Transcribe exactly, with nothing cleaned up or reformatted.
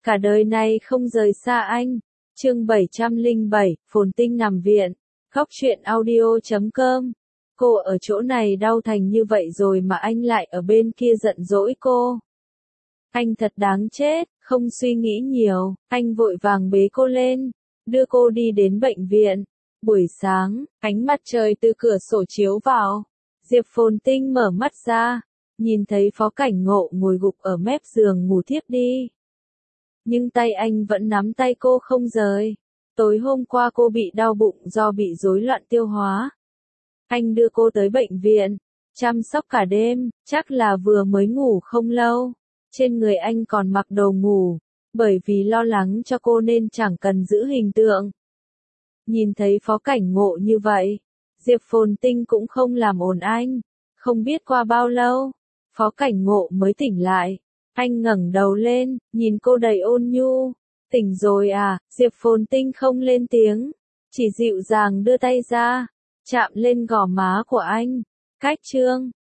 cả đời này không rời xa anh. Chương bảy trăm lẻ bảy, Phồn Tinh nằm viện. Góc truyện audio chấm com. Cô ở chỗ này đau thành như vậy rồi mà anh lại ở bên kia giận dỗi cô. Anh thật đáng chết, không suy nghĩ nhiều, anh vội vàng bế cô lên, đưa cô đi đến bệnh viện. Buổi sáng, ánh mặt trời từ cửa sổ chiếu vào. Diệp Phồn Tinh mở mắt ra, nhìn thấy Phó Cảnh Ngộ ngồi gục ở mép giường ngủ thiếp đi. Nhưng tay anh vẫn nắm tay cô không rời. Tối hôm qua cô bị đau bụng do bị rối loạn tiêu hóa. Anh đưa cô tới bệnh viện, chăm sóc cả đêm, chắc là vừa mới ngủ không lâu. Trên người anh còn mặc đồ ngủ, bởi vì lo lắng cho cô nên chẳng cần giữ hình tượng. Nhìn thấy Phó Cảnh Ngộ như vậy, Diệp Phồn Tinh cũng không làm ồn anh. Không biết qua bao lâu, Phó Cảnh Ngộ mới tỉnh lại. Anh ngẩng đầu lên, nhìn cô đầy ôn nhu. Tỉnh rồi à? Diệp Phồn Tinh không lên tiếng, chỉ dịu dàng đưa tay ra, chạm lên gò má của anh. Cách trương,